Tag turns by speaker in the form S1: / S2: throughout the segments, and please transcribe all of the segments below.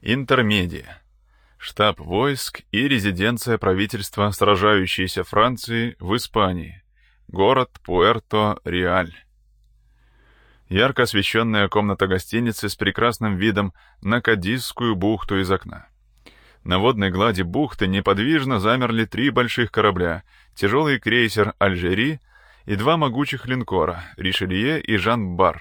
S1: Интермедия. Штаб войск и резиденция правительства сражающейся Франции в Испании. Город Пуэрто-Реаль. Ярко освещенная комната гостиницы с прекрасным видом на Кадисскую бухту из окна. На водной глади бухты неподвижно замерли 3 больших корабля, тяжелый крейсер «Альжери» и 2 могучих линкора «Ришелье» и «Жан-Бар».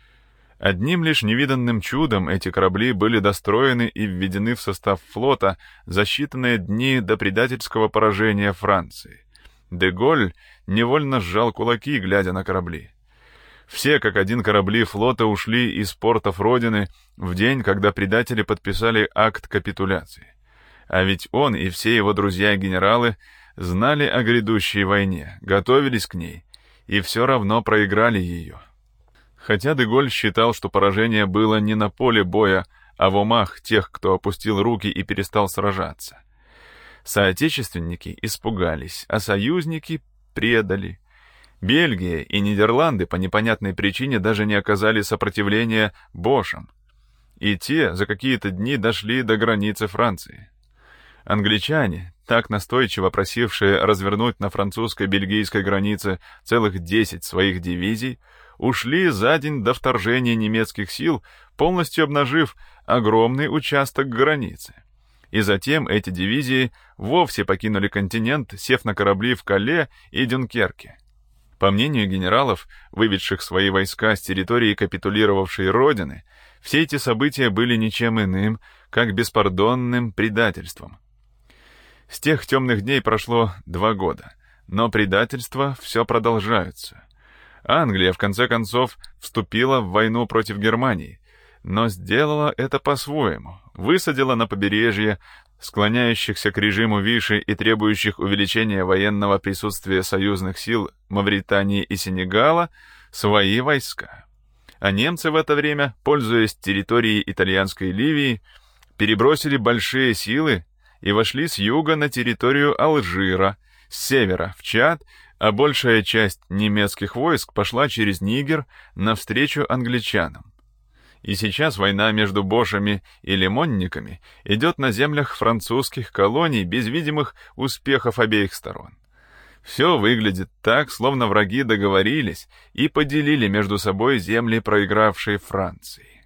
S1: Одним лишь невиданным чудом эти корабли были достроены и введены в состав флота за считанные дни до предательского поражения Франции. де Голль невольно сжал кулаки, глядя на корабли. Все как один корабли флота ушли из портов Родины в день, когда предатели подписали акт капитуляции. А ведь он и все его друзья-генералы знали о грядущей войне, готовились к ней и все равно проиграли ее. Хотя де Голль считал, что поражение было не на поле боя, а в умах тех, кто опустил руки и перестал сражаться. Соотечественники испугались, а союзники предали. Бельгия и Нидерланды по непонятной причине даже не оказали сопротивления Бошам. И те за какие-то дни дошли до границы Франции. Англичане, так настойчиво просившие развернуть на французско-бельгийской границе целых 10 своих дивизий, ушли за день до вторжения немецких сил, полностью обнажив огромный участок границы. И затем эти дивизии вовсе покинули континент, сев на корабли в Кале и Дюнкерке. По мнению генералов, выведших свои войска с территории капитулировавшей Родины, все эти события были ничем иным, как беспардонным предательством. С тех темных дней прошло 2 года, но предательства все продолжаются. Англия, в конце концов, вступила в войну против Германии, но сделала это по-своему, высадила на побережье склоняющихся к режиму Виши и требующих увеличения военного присутствия союзных сил Мавритании и Сенегала свои войска. А немцы в это время, пользуясь территорией итальянской Ливии, перебросили большие силы и вошли с юга на территорию Алжира, с севера в Чад, а большая часть немецких войск пошла через Нигер навстречу англичанам. И сейчас война между Бошами и Лимонниками идет на землях французских колоний без видимых успехов обеих сторон. Все выглядит так, словно враги договорились и поделили между собой земли проигравшей Франции.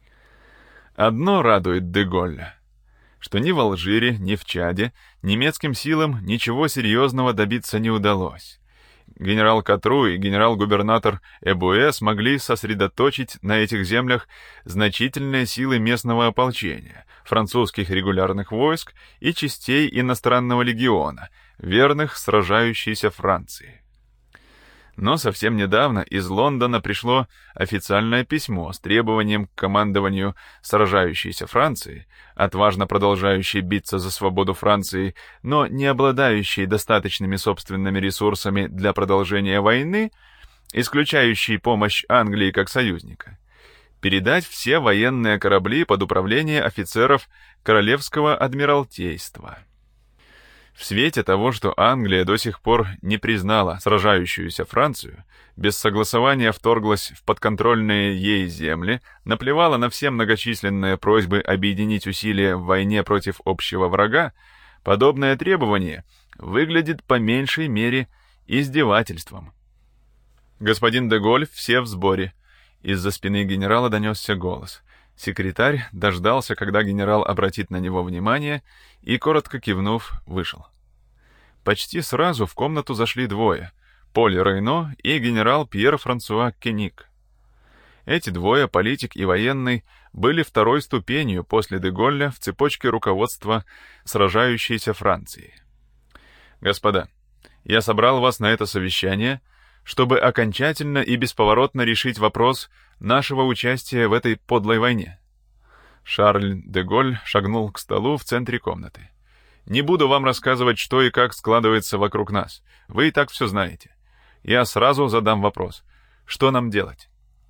S1: Одно радует де Голля, что ни в Алжире, ни в Чаде немецким силам ничего серьезного добиться не удалось. Генерал Катру и генерал-губернатор Эбуэ смогли сосредоточить на этих землях значительные силы местного ополчения, французских регулярных войск и частей иностранного легиона, верных сражающейся Франции. Но совсем недавно из Лондона пришло официальное письмо с требованием к командованию сражающейся Франции, отважно продолжающей биться за свободу Франции, но не обладающей достаточными собственными ресурсами для продолжения войны, исключающей помощь Англии как союзника, передать все военные корабли под управление офицеров Королевского адмиралтейства. В свете того, что Англия до сих пор не признала сражающуюся Францию, без согласования вторглась в подконтрольные ей земли, наплевала на все многочисленные просьбы объединить усилия в войне против общего врага, подобное требование выглядит по меньшей мере издевательством. «Господин де Голль, все в сборе». Из-за спины генерала донесся голос. Секретарь дождался, когда генерал обратит на него внимание, и, коротко кивнув, вышел. Почти сразу в комнату зашли 2 — Поль Рейно и генерал Пьер-Франсуа Кеник. Эти 2, политик и военный, были 2-й ступенью после де Голля в цепочке руководства сражающейся Франции. «Господа, я собрал вас на это совещание, чтобы окончательно и бесповоротно решить вопрос нашего участия в этой подлой войне». Шарль де Голль шагнул к столу в центре комнаты. «Не буду вам рассказывать, что и как складывается вокруг нас. Вы и так все знаете. Я сразу задам вопрос. Что нам делать?»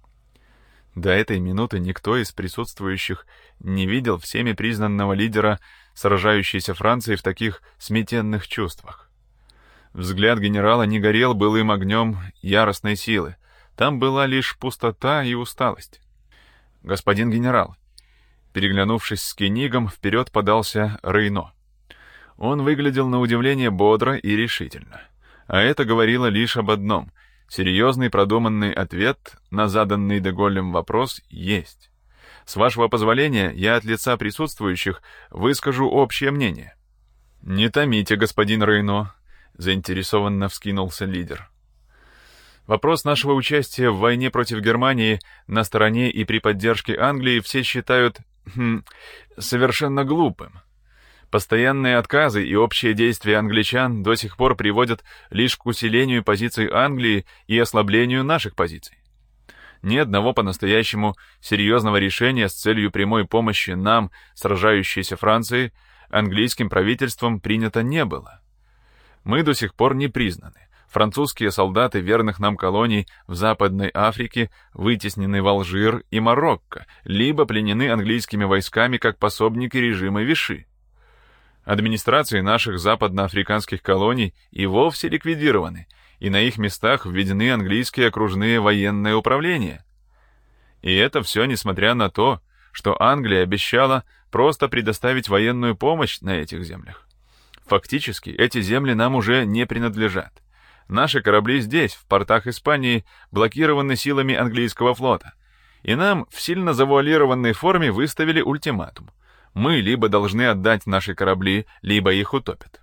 S1: До этой минуты никто из присутствующих не видел всеми признанного лидера сражающейся Франции в таких сметенных чувствах. Взгляд генерала не горел былым огнем яростной силы. Там была лишь пустота и усталость. «Господин генерал, Переглянувшись с Кенигом, вперед подался Рейно. Он выглядел на удивление бодро и решительно. А это говорило лишь об одном — серьезный продуманный ответ на заданный де Голлем вопрос есть. С вашего позволения, я от лица присутствующих выскажу общее мнение. «Не томите, господин Рейно», — заинтересованно вскинулся лидер. Вопрос нашего участия в войне против Германии на стороне и при поддержке Англии все считают совершенно глупым. Постоянные отказы и общие действия англичан до сих пор приводят лишь к усилению позиций Англии и ослаблению наших позиций. Ни одного по-настоящему серьезного решения с целью прямой помощи нам, сражающейся Франции, английским правительством принято не было. Мы до сих пор не признаны. Французские солдаты верных нам колоний в Западной Африке вытеснены в Алжир и Марокко, либо пленены английскими войсками как пособники режима Виши. Администрации наших западноафриканских колоний и вовсе ликвидированы, и на их местах введены английские окружные военные управления. И это все несмотря на то, что Англия обещала просто предоставить военную помощь на этих землях. Фактически, эти земли нам уже не принадлежат. Наши корабли здесь, в портах Испании, блокированы силами английского флота, и нам в сильно завуалированной форме выставили ультиматум. Мы либо должны отдать наши корабли, либо их утопят.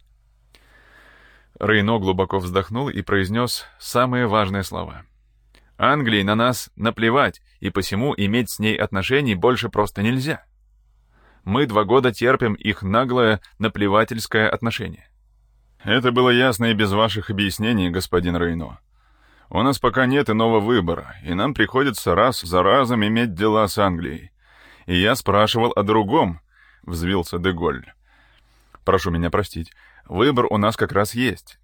S1: Рейно глубоко вздохнул и произнес самые важные слова. Англии на нас наплевать, и посему иметь с ней отношений больше просто нельзя. Мы 2 года терпим их наглое наплевательское отношение. Это было ясно и без ваших объяснений, господин Рейно. У нас пока нет иного выбора, и нам приходится раз за разом иметь дела с Англией. И я спрашивал о другом, — взвился де Голль. Прошу меня простить. Выбор у нас как раз есть.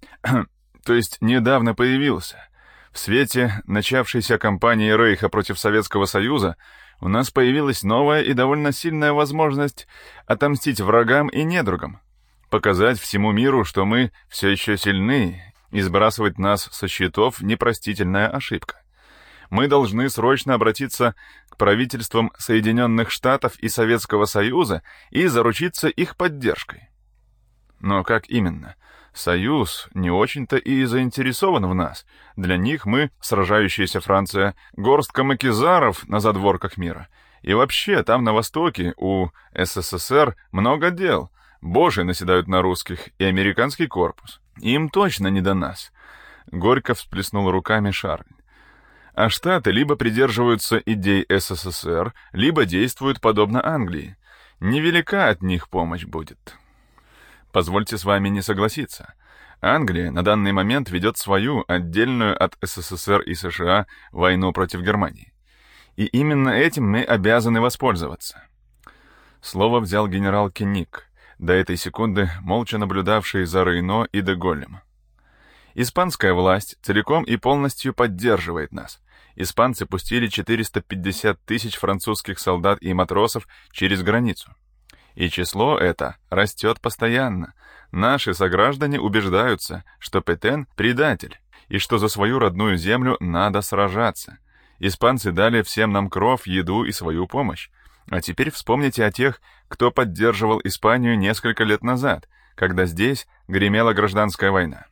S1: То есть недавно появился. В свете начавшейся кампании Рейха против Советского Союза у нас появилась новая и довольно сильная возможность отомстить врагам и недругам, показать всему миру, что мы все еще сильны, и сбрасывать нас со счетов — непростительная ошибка. Мы должны срочно обратиться к правительствам Соединенных Штатов и Советского Союза и заручиться их поддержкой. Но как именно? Союз не очень-то и заинтересован в нас. Для них мы, сражающаяся Франция, горстка макизаров на задворках мира. И вообще, там на Востоке у СССР много дел. Боши наседают на русских и американский корпус. Им точно не до нас. Горько всплеснул руками Шарль. А Штаты либо придерживаются идей СССР, либо действуют подобно Англии. Невелика от них помощь будет. Позвольте с вами не согласиться. Англия на данный момент ведет свою, отдельную от СССР и США, войну против Германии. И именно этим мы обязаны воспользоваться. Слово взял генерал Кениг, до этой секунды молча наблюдавший за Рейно и де Голлем. Испанская власть целиком и полностью поддерживает нас. Испанцы пустили 450 тысяч французских солдат и матросов через границу. И число это растет постоянно. Наши сограждане убеждаются, что Петен — предатель, и что за свою родную землю надо сражаться. Испанцы дали всем нам кров, еду и свою помощь. А теперь вспомните о тех, кто поддерживал Испанию несколько лет назад, когда здесь гремела гражданская война.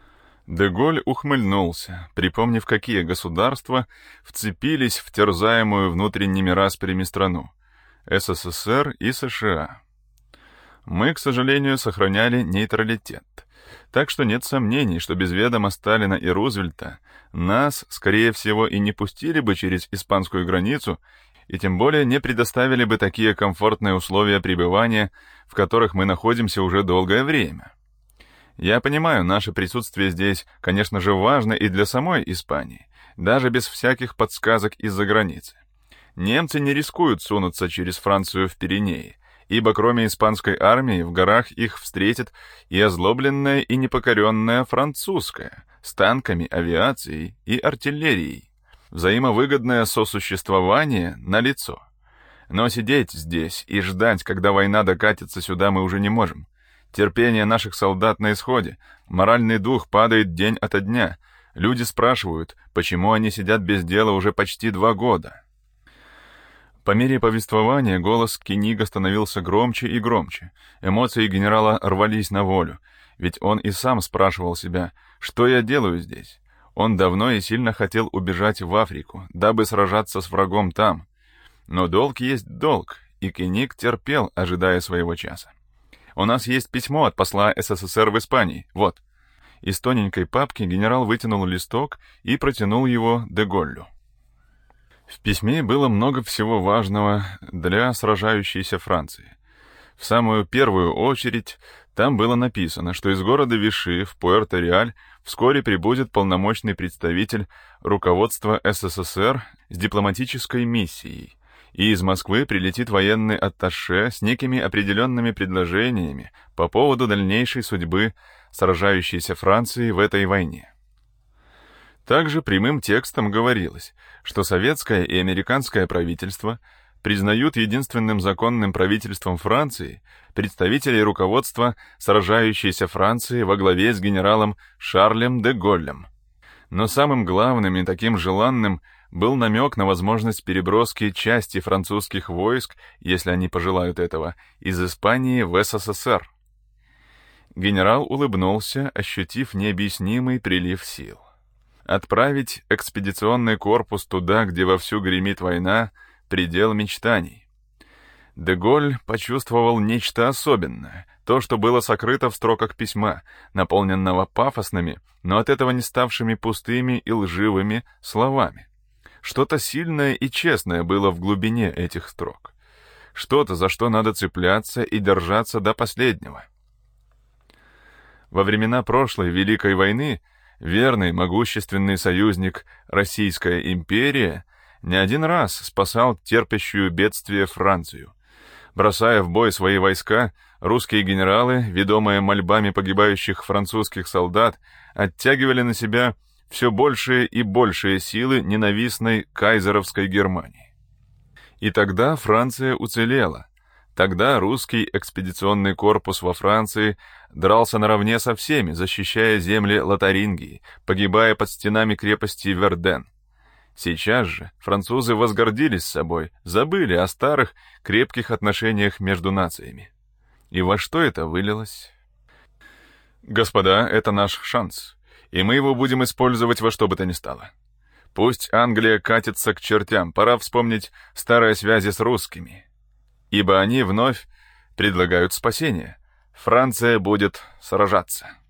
S1: Де Голль ухмыльнулся, припомнив, какие государства вцепились в терзаемую внутренними распрями страну — СССР и США. Мы, к сожалению, сохраняли нейтралитет, так что нет сомнений, что без ведома Сталина и Рузвельта нас, скорее всего, и не пустили бы через испанскую границу, и тем более не предоставили бы такие комфортные условия пребывания, в которых мы находимся уже долгое время. Я понимаю, наше присутствие здесь, конечно же, важно и для самой Испании, даже без всяких подсказок из-за границы. Немцы не рискуют сунуться через Францию в Пиренеи, ибо кроме испанской армии в горах их встретит и озлобленная и непокоренная французская, с танками, авиацией и артиллерией. Взаимовыгодное сосуществование налицо. Но сидеть здесь и ждать, когда война докатится сюда, мы уже не можем. Терпение наших солдат на исходе, моральный дух падает день ото дня. Люди спрашивают, почему они сидят без дела уже почти 2 года. По мере повествования голос Кенига становился громче и громче. Эмоции генерала рвались на волю, ведь он и сам спрашивал себя, что я делаю здесь. Он давно и сильно хотел убежать в Африку, дабы сражаться с врагом там. Но долг есть долг, и Кениг терпел, ожидая своего часа. «У нас есть письмо от посла СССР в Испании. Вот». Из тоненькой папки генерал вытянул листок и протянул его де Голлю. В письме было много всего важного для сражающейся Франции. В самую первую очередь там было написано, что из города Виши в Пуэрто-Реаль вскоре прибудет полномочный представитель руководства СССР с дипломатической миссией, и из Москвы прилетит военный атташе с некими определенными предложениями по поводу дальнейшей судьбы сражающейся Франции в этой войне. Также прямым текстом говорилось, что советское и американское правительство признают единственным законным правительством Франции представителей руководства сражающейся Франции во главе с генералом Шарлем де Голлем. Но самым главным и таким желанным был намек на возможность переброски части французских войск, если они пожелают этого, из Испании в СССР. Генерал улыбнулся, ощутив необъяснимый прилив сил. Отправить экспедиционный корпус туда, где вовсю гремит война, предел мечтаний. Де Голль почувствовал нечто особенное, то, что было сокрыто в строках письма, наполненного пафосными, но от этого не ставшими пустыми и лживыми словами. Что-то сильное и честное было в глубине этих строк. Что-то, за что надо цепляться и держаться до последнего. Во времена прошлой Великой войны верный, могущественный союзник Российская империя не один раз спасал терпящую бедствие Францию. Бросая в бой свои войска, русские генералы, ведомые мольбами погибающих французских солдат, оттягивали на себя все большие и большие силы ненавистной кайзеровской Германии. И тогда Франция уцелела. Тогда русский экспедиционный корпус во Франции дрался наравне со всеми, защищая земли Лотарингии, погибая под стенами крепости Верден. Сейчас же французы возгордились собой, забыли о старых крепких отношениях между нациями. И во что это вылилось? Господа, это наш шанс, и мы его будем использовать во что бы то ни стало. Пусть Англия катится к чертям, пора вспомнить старые связи с русскими, ибо они вновь предлагают спасение. Франция будет сражаться.